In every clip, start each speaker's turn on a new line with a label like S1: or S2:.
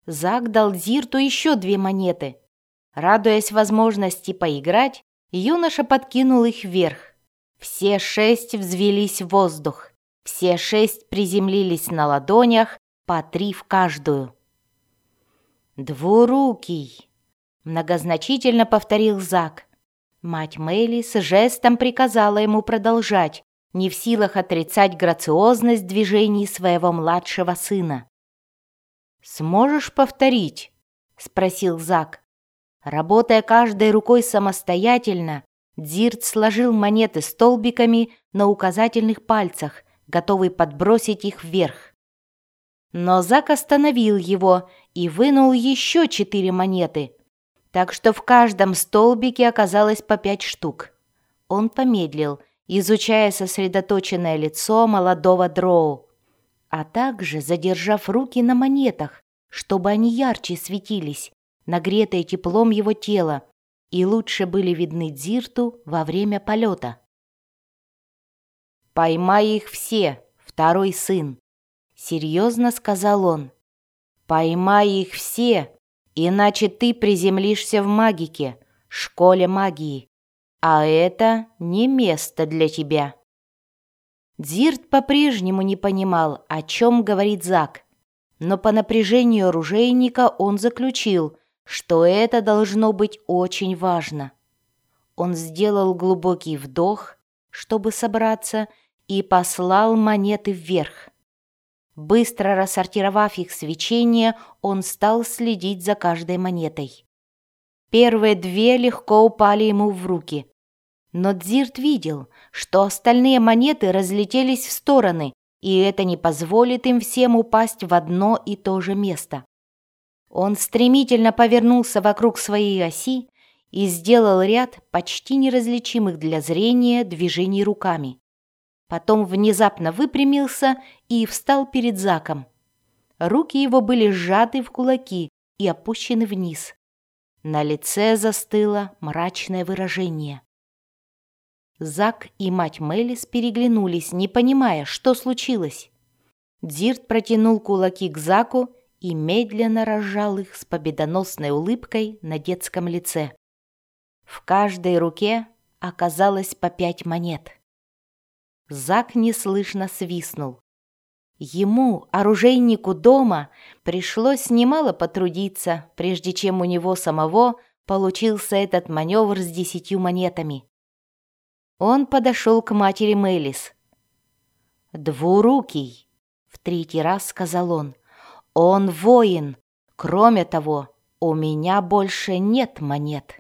S1: Зак дал Дзирту еще 2 монеты. Радуясь возможности поиграть, юноша подкинул их вверх. Все 6 взвелись в воздух. Все 6 приземлились на ладонях, по 3 в каждую. «Двурукий», — многозначительно повторил Зак. Мать Мэлис жестом приказала ему продолжать, не в силах отрицать грациозность движений своего младшего сына. «Сможешь повторить?» — спросил Зак. Работая каждой рукой самостоятельно, Дзирт сложил монеты столбиками на указательных пальцах, готовый подбросить их вверх. Но Зак остановил его и вынул еще 4 монеты, так что в каждом столбике оказалось по 5 штук. Он помедлил, изучая сосредоточенное лицо молодого дроу, а также задержав руки на монетах, чтобы они ярче светились, нагретые теплом его тела, и лучше были видны Дзирту во время полета. «Поймай их все, второй сын», — серьезно сказал он. «Поймай их все, иначе ты приземлишься в магике, школе магии, а это не место для тебя». Дзирт по-прежнему не понимал, о чем говорит Зак, но по напряжению оружейника он заключил, что это должно быть очень важно. Он сделал глубокий вдох, чтобы собраться, и послал монеты вверх. Быстро рассортировав их свечение, он стал следить за каждой монетой. Первые 2 легко упали ему в руки, но Дзирт видел, что остальные монеты разлетелись в стороны, и это не позволит им всем упасть в одно и то же место. Он стремительно повернулся вокруг своей оси и сделал ряд почти неразличимых для зрения движений руками. Потом внезапно выпрямился и встал перед Заком. Руки его были сжаты в кулаки и опущены вниз. На лице застыло мрачное выражение. Зак и мать Мэлис переглянулись, не понимая, что случилось. Дзирт протянул кулаки к Заку и медленно разжал их с победоносной улыбкой на детском лице. В каждой руке оказалось по 5 монет. Зак неслышно свистнул. Ему, оружейнику дома, пришлось немало потрудиться, прежде чем у него самого получился этот маневр с 10 монетами. Он подошел к матери Мэлис. «Двурукий», — в 3-й раз сказал он воин. Кроме того, у меня больше нет монет».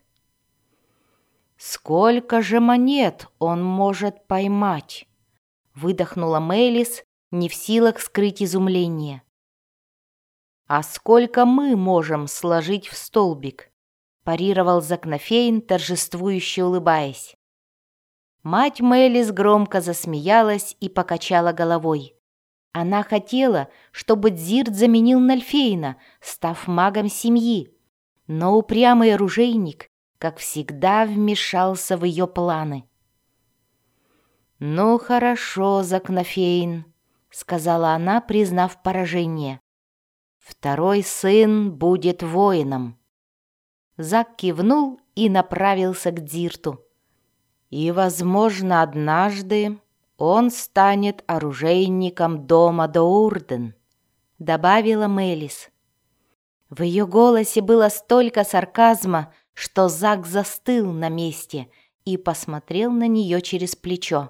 S1: «Сколько же монет он может поймать?» — выдохнула Мэлис, не в силах скрыть изумление. «А сколько мы можем сложить в столбик?» — парировал Закнофейн, торжествующе улыбаясь. Мать Мэлис громко засмеялась и покачала головой. Она хотела, чтобы Дзирт заменил Нальфейна, став магом семьи, но упрямый оружейник, как всегда, вмешался в ее планы. «Ну хорошо, Закнофейн», — сказала она, признав поражение. «Второй сын будет воином». Зак кивнул и направился к Дзирту. «И, возможно, однажды он станет оружейником дома Доурден», — добавила Мэлис. В ее голосе было столько сарказма, что Зак застыл на месте и посмотрел на нее через плечо.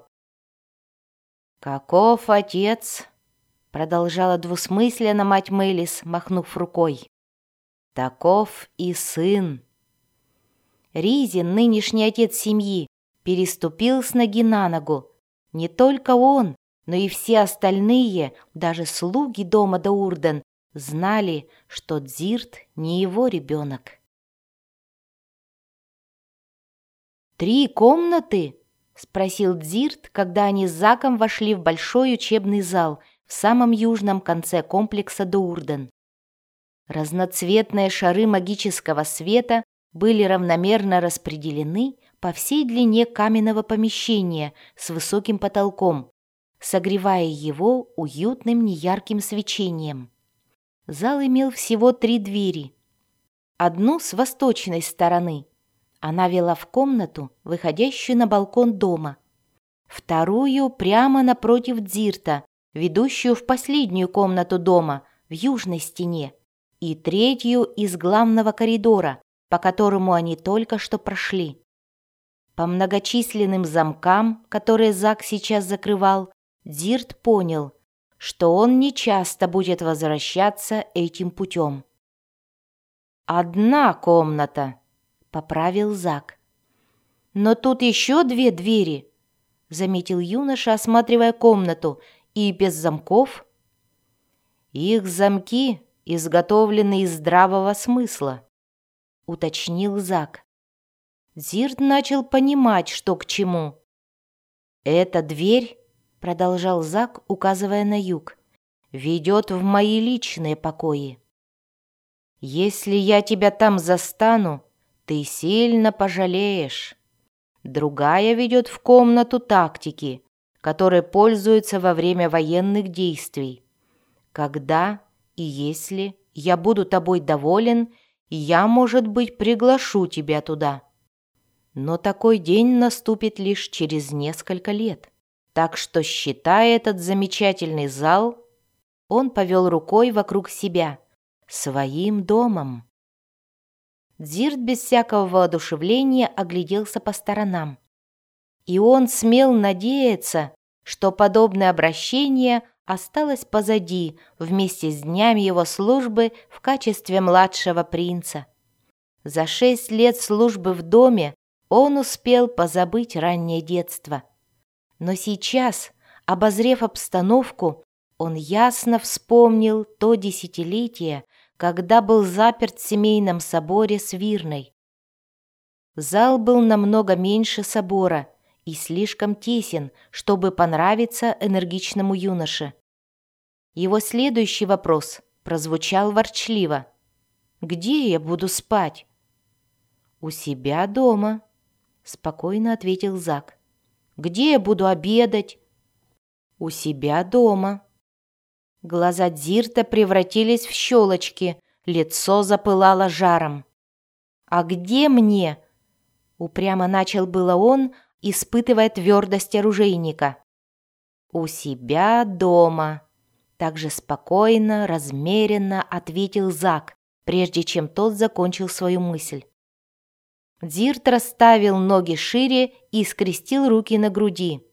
S1: «Каков отец?» — продолжала двусмысленно мать Мэлис, махнув рукой. «Таков и сын». Ризин, нынешний отец семьи, переступил с ноги на ногу. Не только он, но и все остальные, даже слуги дома Доурден, знали, что Дзирт не его ребенок. «3 комнаты?» — спросил Дзирт, когда они с Заком вошли в большой учебный зал в самом южном конце комплекса Доурден. Разноцветные шары магического света были равномерно распределены по всей длине каменного помещения с высоким потолком, согревая его уютным неярким свечением. Зал имел всего 3 двери. Одну с восточной стороны. Она вела в комнату, выходящую на балкон дома. Вторую прямо напротив Дзирта, ведущую в последнюю комнату дома, в южной стене. И третью из главного коридора, по которому они только что прошли. По многочисленным замкам, которые Зак сейчас закрывал, Дзирт понял, что он нечасто будет возвращаться этим путем. «Одна комната», — поправил Зак. «Но тут еще 2 двери», — заметил юноша, осматривая комнату, — «и без замков». «Их замки изготовлены из здравого смысла», — уточнил Зак. Дзирт начал понимать, что к чему. «Эта дверь», — продолжал Зак, указывая на юг, — «ведет в мои личные покои. Если я тебя там застану, ты сильно пожалеешь. Другая ведет в комнату тактики, которой пользуются во время военных действий. Когда и если я буду тобой доволен, я, может быть, приглашу тебя туда. Но такой день наступит лишь через несколько лет. Так что считай этот замечательный зал, он повел рукой вокруг себя, своим домом». Дзирт без всякого воодушевления огляделся по сторонам. И он смел надеяться, что подобное обращение осталось позади вместе с днями его службы в качестве младшего принца. За 6 лет службы в доме он успел позабыть раннее детство. Но сейчас, обозрев обстановку, он ясно вспомнил то десятилетие, когда был заперт в семейном соборе Свирной. Зал был намного меньше собора и слишком тесен, чтобы понравиться энергичному юноше. Его следующий вопрос прозвучал ворчливо. «Где я буду спать?» «У себя дома», — спокойно ответил Зак. «Где я буду обедать?» «У себя дома». Глаза Дзирта превратились в щелочки, лицо запылало жаром. «А где мне?» — упрямо начал было он, испытывая твердость оружейника. «У себя дома», — также спокойно, размеренно ответил Зак, прежде чем тот закончил свою мысль. Дзирт расставил ноги шире и скрестил руки на груди.